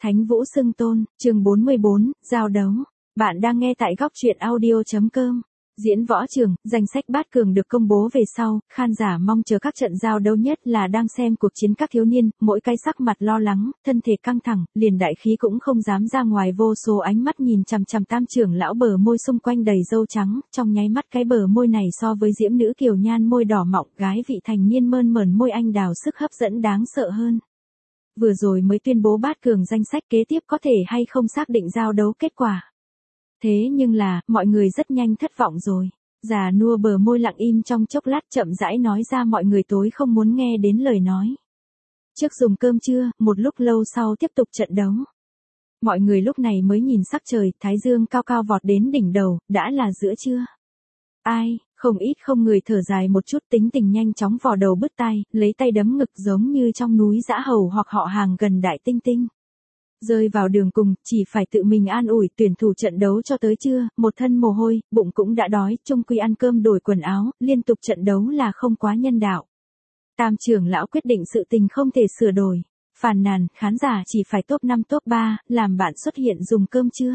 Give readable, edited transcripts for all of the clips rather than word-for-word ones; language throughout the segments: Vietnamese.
Thánh Vũ Xưng Tôn, chương 44, Giao đấu. Bạn đang nghe tại góc truyện audio.com. Diễn võ trường, danh sách bát cường được công bố về sau, khán giả mong chờ các trận giao đấu nhất là đang xem cuộc chiến các thiếu niên, mỗi cái sắc mặt lo lắng, thân thể căng thẳng, liền đại khí cũng không dám ra ngoài, vô số ánh mắt nhìn chằm chằm Tam trưởng lão bờ môi xung quanh đầy râu trắng, trong nháy mắt cái bờ môi này so với diễm nữ kiều nhan môi đỏ mọng, gái vị thành niên mơn mởn môi anh đào sức hấp dẫn đáng sợ hơn. Vừa rồi mới tuyên bố bát cường danh sách, kế tiếp có thể hay không xác định giao đấu kết quả. Thế nhưng là, mọi người rất nhanh thất vọng rồi. Già nua bờ môi lặng im trong chốc lát, chậm rãi nói ra mọi người tối không muốn nghe đến lời nói. Trước dùng cơm trưa, một lúc lâu sau tiếp tục trận đấu. Mọi người lúc này mới nhìn sắc trời, thái dương cao cao vọt đến đỉnh đầu, đã là giữa trưa. Ai, không ít không người thở dài một chút, tính tình nhanh chóng vò đầu bứt tai, lấy tay đấm ngực giống như trong núi dã hầu hoặc họ hàng gần đại tinh tinh. Rơi vào đường cùng, chỉ phải tự mình an ủi, tuyển thủ trận đấu cho tới trưa, một thân mồ hôi, bụng cũng đã đói, chung quy ăn cơm đổi quần áo, liên tục trận đấu là không quá nhân đạo. Tam trưởng lão quyết định sự tình không thể sửa đổi. Phàn nàn, khán giả chỉ phải top 5 top 3, làm bạn xuất hiện dùng cơm trưa.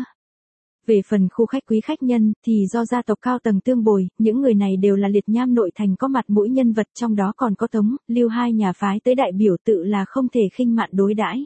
Về phần khu khách quý khách nhân, thì do gia tộc cao tầng tương bồi, những người này đều là liệt nham nội thành có mặt mũi nhân vật, trong đó còn có Tống, Lưu hai nhà phái tới đại biểu, tự là không thể khinh mạn đối đãi.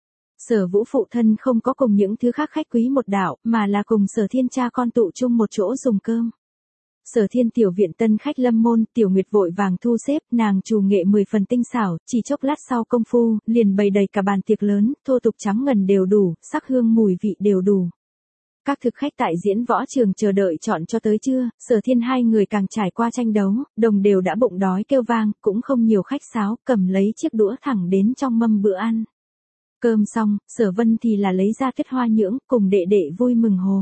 Sở Vũ phụ thân không có cùng những thứ khác khách quý một đạo, mà là cùng Sở Thiên cha con tụ chung một chỗ dùng cơm. Sở Thiên tiểu viện tân khách lâm môn, Tiểu Nguyệt vội vàng thu xếp, nàng trù nghệ 10 phần tinh xảo, chỉ chốc lát sau công phu, liền bày đầy cả bàn tiệc lớn, thô tục trắng ngần đều đủ, sắc hương mùi vị đều đủ. Các thực khách tại diễn võ trường chờ đợi chọn cho tới trưa, Sở Thiên hai người càng trải qua tranh đấu, đồng đều đã bụng đói kêu vang, cũng không nhiều khách sáo, cầm lấy chiếc đũa thẳng đến trong mâm bữa ăn. Cơm xong, Sở Vân thì là lấy ra kết hoa nhưỡng, cùng đệ đệ vui mừng hồ.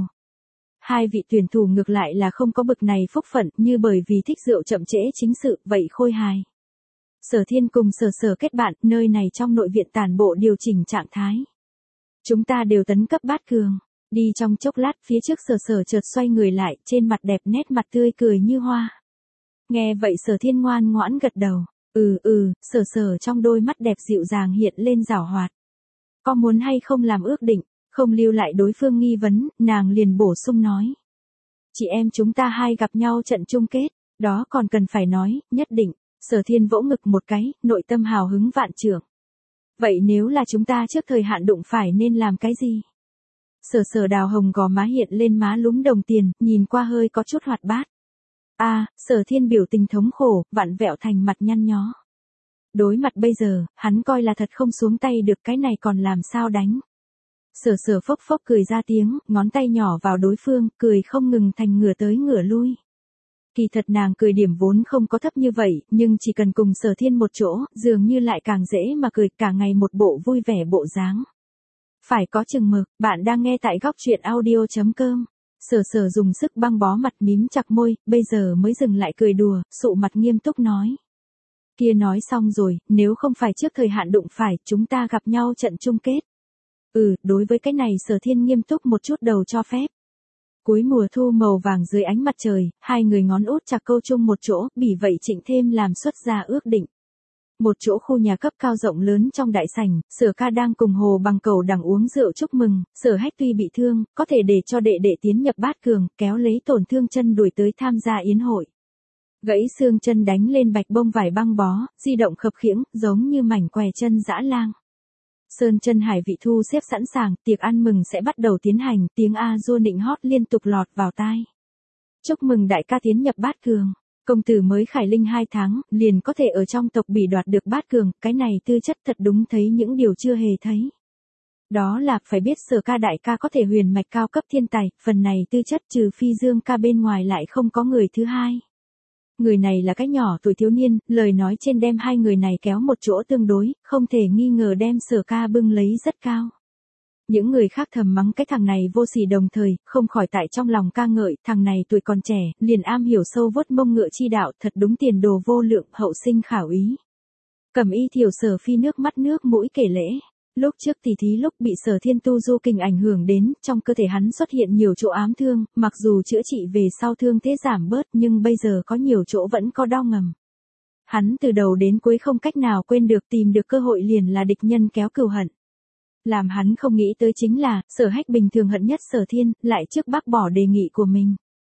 Hai vị tuyển thủ ngược lại là không có bực này phúc phận, như bởi vì thích rượu chậm trễ chính sự, vậy khôi hài. Sở Thiên cùng Sở kết bạn, nơi này trong nội viện tản bộ điều chỉnh trạng thái. Chúng ta đều tấn cấp bát cường. Đi trong chốc lát, phía trước Sở chợt xoay người lại, trên mặt đẹp nét mặt tươi cười như hoa. Nghe vậy Sở Thiên ngoan ngoãn gật đầu. Sở trong đôi mắt đẹp dịu dàng hiện lên giảo hoạt. Có muốn hay không làm ước định, không lưu lại đối phương nghi vấn, nàng liền bổ sung nói. Chị em chúng ta hai gặp nhau trận chung kết, đó còn cần phải nói, nhất định. Sở Thiên vỗ ngực một cái, nội tâm hào hứng vạn trượng. Vậy nếu là chúng ta trước thời hạn đụng phải nên làm cái gì? Sở đào hồng gò má hiện lên má lúm đồng tiền, nhìn qua hơi có chút hoạt bát. Sở Thiên biểu tình thống khổ, vặn vẹo thành mặt nhăn nhó. Đối mặt bây giờ, hắn coi là thật không xuống tay được, cái này còn làm sao đánh. Sở phốc phốc cười ra tiếng, ngón tay nhỏ vào đối phương, cười không ngừng thành ngửa tới ngửa lui. Kỳ thật nàng cười điểm vốn không có thấp như vậy, nhưng chỉ cần cùng Sở Thiên một chỗ, dường như lại càng dễ mà cười, cả ngày một bộ vui vẻ bộ dáng. Phải có chừng mực, bạn đang nghe tại góc truyện audio.com. Sở dùng sức băng bó mặt, mím chặt môi, bây giờ mới dừng lại cười đùa, sụ mặt nghiêm túc nói. Kia nói xong rồi, nếu không phải trước thời hạn đụng phải, chúng ta gặp nhau trận chung kết. Đối với cái này Sở Thiên nghiêm túc một chút, đầu cho phép. Cuối mùa thu màu vàng dưới ánh mặt trời, hai người ngón út chặt câu chung một chỗ, vì vậy Trịnh thêm làm xuất ra ước định. Một chỗ khu nhà cấp cao rộng lớn trong đại sảnh, Sở ca đang cùng Hồ Bằng Cầu đằng uống rượu chúc mừng, Sở Hách tuy bị thương, có thể để cho đệ đệ tiến nhập bát cường, kéo lấy tổn thương chân đuổi tới tham gia yến hội. Gãy xương chân đánh lên bạch bông vải băng bó, di động khập khiễng, giống như mảnh què chân dã lang. Sơn chân hải vị thu xếp sẵn sàng, tiệc ăn mừng sẽ bắt đầu tiến hành, tiếng A-dua nịnh hót liên tục lọt vào tai. Chúc mừng đại ca tiến nhập bát cường, công tử mới khải linh 2 tháng, liền có thể ở trong tộc bỉ đoạt được bát cường, cái này tư chất thật đúng thấy những điều chưa hề thấy. Đó là, phải biết Sở ca đại ca có thể huyền mạch cao cấp thiên tài, phần này tư chất trừ phi Dương ca bên ngoài lại không có người thứ hai. Người này là cái nhỏ tuổi thiếu niên, lời nói trên đem hai người này kéo một chỗ tương đối, không thể nghi ngờ đem Sở ca bưng lấy rất cao. Những người khác thầm mắng cái thằng này vô sỉ, đồng thời, không khỏi tại trong lòng ca ngợi, thằng này tuổi còn trẻ, liền am hiểu sâu vuốt mông ngựa chi đạo, thật đúng tiền đồ vô lượng, hậu sinh khảo ý. Cẩm y thiểu Sở phi nước mắt nước mũi kể lễ. Lúc trước tỷ thí lúc bị Sở Thiên tu du kình ảnh hưởng đến, trong cơ thể hắn xuất hiện nhiều chỗ ám thương, mặc dù chữa trị về sau thương thế giảm bớt, nhưng bây giờ có nhiều chỗ vẫn có đau ngầm. Hắn từ đầu đến cuối không cách nào quên được, tìm được cơ hội liền là địch nhân kéo cừu hận. Làm hắn không nghĩ tới chính là, Sở Hách bình thường hận nhất Sở Thiên, lại trước bác bỏ đề nghị của mình.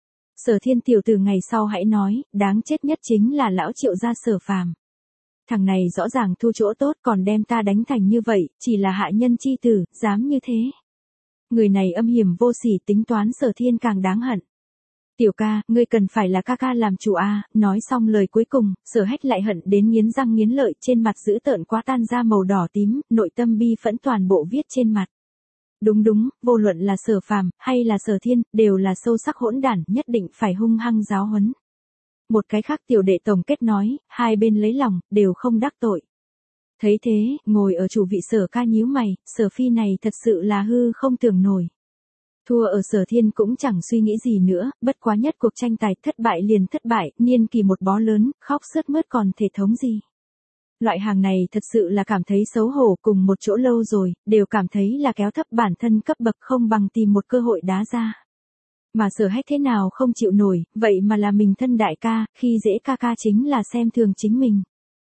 Sở Thiên tiểu tử ngày sau hãy nói, đáng chết nhất chính là lão Triệu gia Sở Phàm. Thằng này rõ ràng thu chỗ tốt còn đem ta đánh thành như vậy, chỉ là hạ nhân chi tử, dám như thế. Người này âm hiểm vô sỉ, tính toán Sở Thiên càng đáng hận. Tiểu ca, ngươi cần phải là ca ca làm chủ a. Nói xong lời cuối cùng, Sở Hách lại hận đến nghiến răng nghiến lợi, trên mặt dữ tợn quá tan ra màu đỏ tím, nội tâm bi phẫn toàn bộ viết trên mặt. Đúng, vô luận là Sở Phàm hay là Sở Thiên, đều là sâu sắc hỗn đản, nhất định phải hung hăng giáo huấn. Một cái khác tiểu đệ tổng kết nói, hai bên lấy lòng, đều không đắc tội. Thấy thế, ngồi ở chủ vị Sở ca nhíu mày, Sở Phi này thật sự là hư không tưởng nổi. Thua ở Sở Thiên cũng chẳng suy nghĩ gì nữa, bất quá nhất cuộc tranh tài thất bại liền thất bại, niên kỳ một bó lớn, khóc sướt mướt còn thể thống gì. Loại hàng này thật sự là cảm thấy xấu hổ, cùng một chỗ lâu rồi, đều cảm thấy là kéo thấp bản thân cấp bậc không bằng tìm một cơ hội đá ra. Mà Sở Hách thế nào không chịu nổi, vậy mà là mình thân đại ca, khi dễ ca ca chính là xem thường chính mình.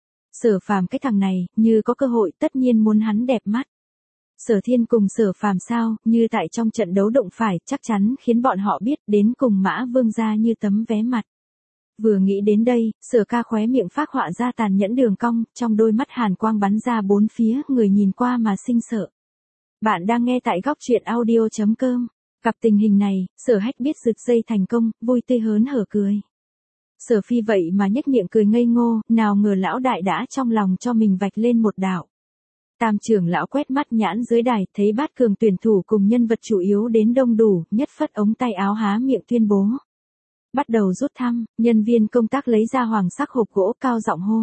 Sở Phàm cái thằng này, như có cơ hội tất nhiên muốn hắn đẹp mắt. Sở Thiên cùng Sở Phàm sao, như tại trong trận đấu đụng phải, chắc chắn khiến bọn họ biết đến cùng Mã Vương gia như tấm vé mặt. Vừa nghĩ đến đây, Sở ca khóe miệng phác họa ra tàn nhẫn đường cong, trong đôi mắt hàn quang bắn ra bốn phía, người nhìn qua mà sinh sợ. Bạn đang nghe tại góc truyện audio.com. Gặp tình hình này, Sở Hách biết rực dây thành công, vui tươi hớn hở cười. Sở Phi vậy mà nhếch miệng cười ngây ngô, nào ngờ lão đại đã trong lòng cho mình vạch lên một đạo. Tam trưởng lão quét mắt nhãn dưới đài, thấy bát cường tuyển thủ cùng nhân vật chủ yếu đến đông đủ, nhất phất ống tay áo há miệng tuyên bố. Bắt đầu rút thăm, nhân viên công tác lấy ra hoàng sắc hộp gỗ cao giọng hô.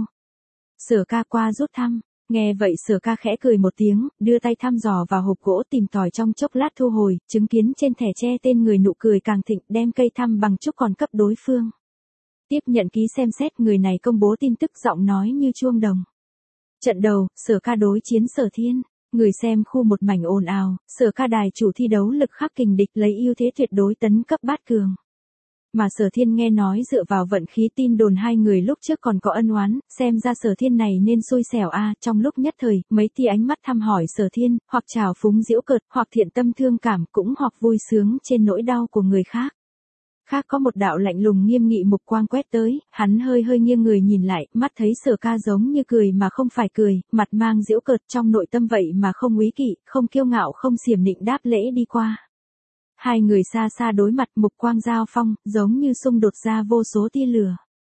Sở ca qua rút thăm, nghe vậy Sở ca khẽ cười một tiếng, đưa tay thăm dò vào hộp gỗ tìm tòi trong chốc lát thu hồi, chứng kiến trên thẻ che tên người nụ cười càng thịnh, đem cây thăm bằng chúc còn cấp đối phương. Tiếp nhận ký xem xét, người này công bố tin tức giọng nói như chuông đồng. Trận đầu, Sở ca đối chiến Sở Thiên. Người xem khu một mảnh ồn ào, Sở ca đài chủ thi đấu lực khắc kình địch lấy ưu thế tuyệt đối tấn cấp bát cường. Mà Sở Thiên nghe nói dựa vào vận khí tin đồn hai người lúc trước còn có ân oán, xem ra Sở Thiên này nên xui xẻo a. Trong lúc nhất thời, mấy tia ánh mắt thăm hỏi Sở Thiên, hoặc trào phúng giễu cợt, hoặc thiện tâm thương cảm, cũng hoặc vui sướng trên nỗi đau của người khác. Khác có một đạo lạnh lùng nghiêm nghị mục quang quét tới, hắn hơi nghiêng người nhìn lại, mắt thấy Sở ca giống như cười mà không phải cười, mặt mang giễu cợt, trong nội tâm vậy mà không úy kỵ, không kiêu ngạo, không xiểm nịnh đáp lễ đi qua. Hai người xa xa đối mặt, mục quang giao phong, giống như xung đột ra vô số tia lửa.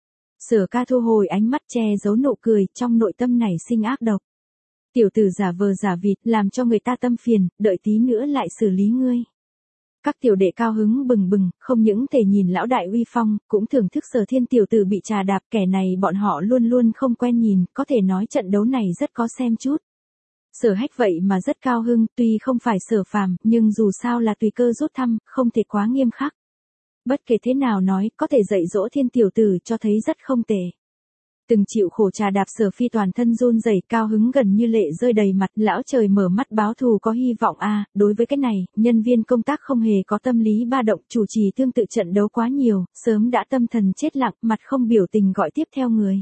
Sở ca thu hồi ánh mắt che giấu nụ cười, trong nội tâm nảy sinh ác độc. Tiểu tử giả vờ giả vịt, làm cho người ta tâm phiền, đợi tí nữa lại xử lý ngươi. Các tiểu đệ cao hứng bừng bừng, không những thể nhìn lão đại uy phong, cũng thưởng thức Sở Thiên tiểu tử bị trà đạp, kẻ này bọn họ luôn luôn không quen nhìn, có thể nói trận đấu này rất có xem chút. Sở Hách vậy mà rất cao hưng, tuy không phải Sở Phàm, nhưng dù sao là tùy cơ rút thăm, không thể quá nghiêm khắc. Bất kể thế nào nói, có thể dạy dỗ Thiên tiểu tử cho thấy rất không tệ. Từng chịu khổ trà đạp Sở Phi toàn thân run rẩy, cao hứng gần như lệ rơi đầy mặt, lão trời mở mắt báo thù có hy vọng a. Đối với cái này, nhân viên công tác không hề có tâm lý ba động, chủ trì tương tự trận đấu quá nhiều, sớm đã tâm thần chết lặng, mặt không biểu tình gọi tiếp theo người.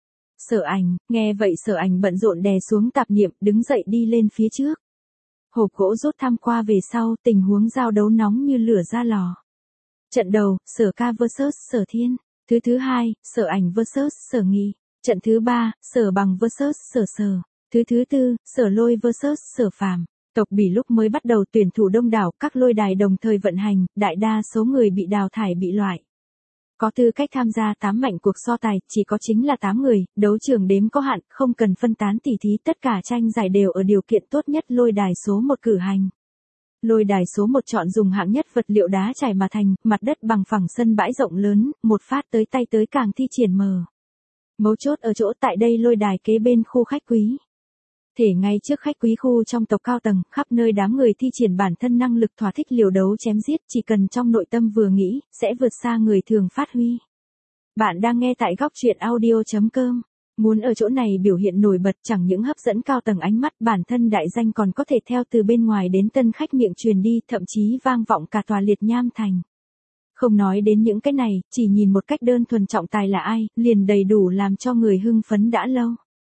Sở Ảnh, nghe vậy Sở Ảnh bận rộn đè xuống tạp niệm, đứng dậy đi lên phía trước. Hộp gỗ rút thăm qua về sau, tình huống giao đấu nóng như lửa ra lò. Trận đầu, Sở ca vs Sở Thiên. Thứ hai, Sở Ảnh vs Sở Nghi. Trận thứ ba, Sở Bằng vs Sở. Thứ tư, Sở Lôi vs Sở Phàm. Tộc Bỉ lúc mới bắt đầu tuyển thủ đông đảo, các lôi đài đồng thời vận hành, đại đa số người bị đào thải bị loại. Có tư cách tham gia 8 mảnh cuộc so tài, chỉ có chính là 8 người, đấu trường đếm có hạn, không cần phân tán tỉ thí, tất cả tranh giải đều ở điều kiện tốt nhất lôi đài số 1 cử hành. Lôi đài số 1 chọn dùng hạng nhất vật liệu đá trải mà thành, mặt đất bằng phẳng, sân bãi rộng lớn, một phát tới tay tới càng thi triển mờ. Mấu chốt ở chỗ tại đây lôi đài kế bên khu khách quý. Thể ngay trước khách quý khu trong tộc cao tầng, khắp nơi đám người thi triển bản thân năng lực thỏa thích liều đấu chém giết, chỉ cần trong nội tâm vừa nghĩ, sẽ vượt xa người thường phát huy. Bạn đang nghe tại góc truyện audio.com. Muốn ở chỗ này biểu hiện nổi bật, chẳng những hấp dẫn cao tầng ánh mắt, bản thân đại danh còn có thể theo từ bên ngoài đến tân khách miệng truyền đi, thậm chí vang vọng cả tòa Liệt Nham Thành. Không nói đến những cái này, chỉ nhìn một cách đơn thuần trọng tài là ai, liền đầy đủ làm cho người hưng phấn đã lâu.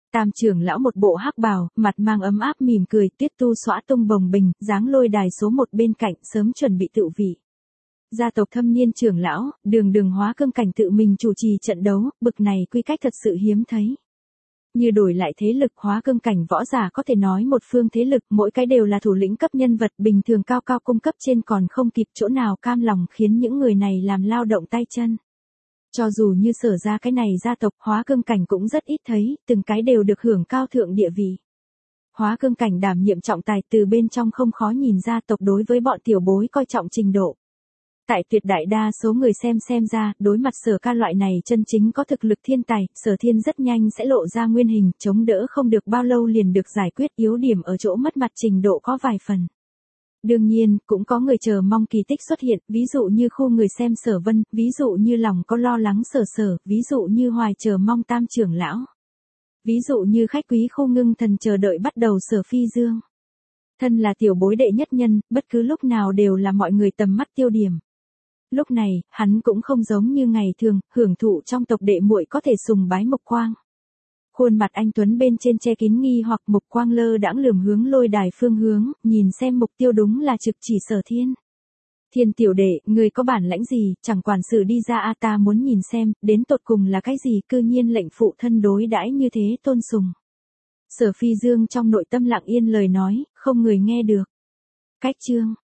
Tam trưởng lão một bộ hắc bào, mặt mang ấm áp mỉm cười, tuyết tu xõa tung bồng bình, dáng lôi đài số một bên cạnh, sớm chuẩn bị tự vị. Gia tộc thâm niên trưởng lão, đường hóa cương cảnh tự mình chủ trì trận đấu, bực này quy cách thật sự hiếm thấy. Như đổi lại thế lực hóa cương cảnh võ giả có thể nói một phương thế lực, mỗi cái đều là thủ lĩnh cấp nhân vật bình thường cao cao cung cấp trên còn không kịp chỗ nào cam lòng khiến những người này làm lao động tay chân. Cho dù như Sở ra cái này gia tộc hóa cương cảnh cũng rất ít thấy, từng cái đều được hưởng cao thượng địa vị. Hóa cương cảnh đảm nhiệm trọng tài từ bên trong không khó nhìn ra tộc đối với bọn tiểu bối coi trọng trình độ. Tại tuyệt đại đa số người xem ra, đối mặt Sở ca loại này chân chính có thực lực thiên tài, Sở Thiên rất nhanh sẽ lộ ra nguyên hình, chống đỡ không được bao lâu liền được giải quyết, yếu điểm ở chỗ mất mặt trình độ có vài phần. Đương nhiên, cũng có người chờ mong kỳ tích xuất hiện, ví dụ như khu người xem Sở Vân, ví dụ như lòng có lo lắng Sở, ví dụ như hoài chờ mong Tam trưởng lão. Ví dụ như khách quý khu ngưng thần chờ đợi bắt đầu Sở Phi Dương. Thân là tiểu bối đệ nhất nhân, bất cứ lúc nào đều là mọi người tầm mắt tiêu điểm. Lúc này, hắn cũng không giống như ngày thường, hưởng thụ trong tộc đệ muội có thể sùng bái Mục Quang. Khuôn mặt anh tuấn bên trên che kín nghi hoặc Mục Quang lơ đãng lườm hướng lôi đài phương hướng, nhìn xem mục tiêu đúng là trực chỉ Sở Thiên. Thiên tiểu đệ, người có bản lãnh gì, chẳng quản sự đi ra a ta muốn nhìn xem, đến tột cùng là cái gì, cư nhiên lệnh phụ thân đối đãi như thế tôn sùng. Sở Phi Dương trong nội tâm lặng yên lời nói, không người nghe được. Cách chương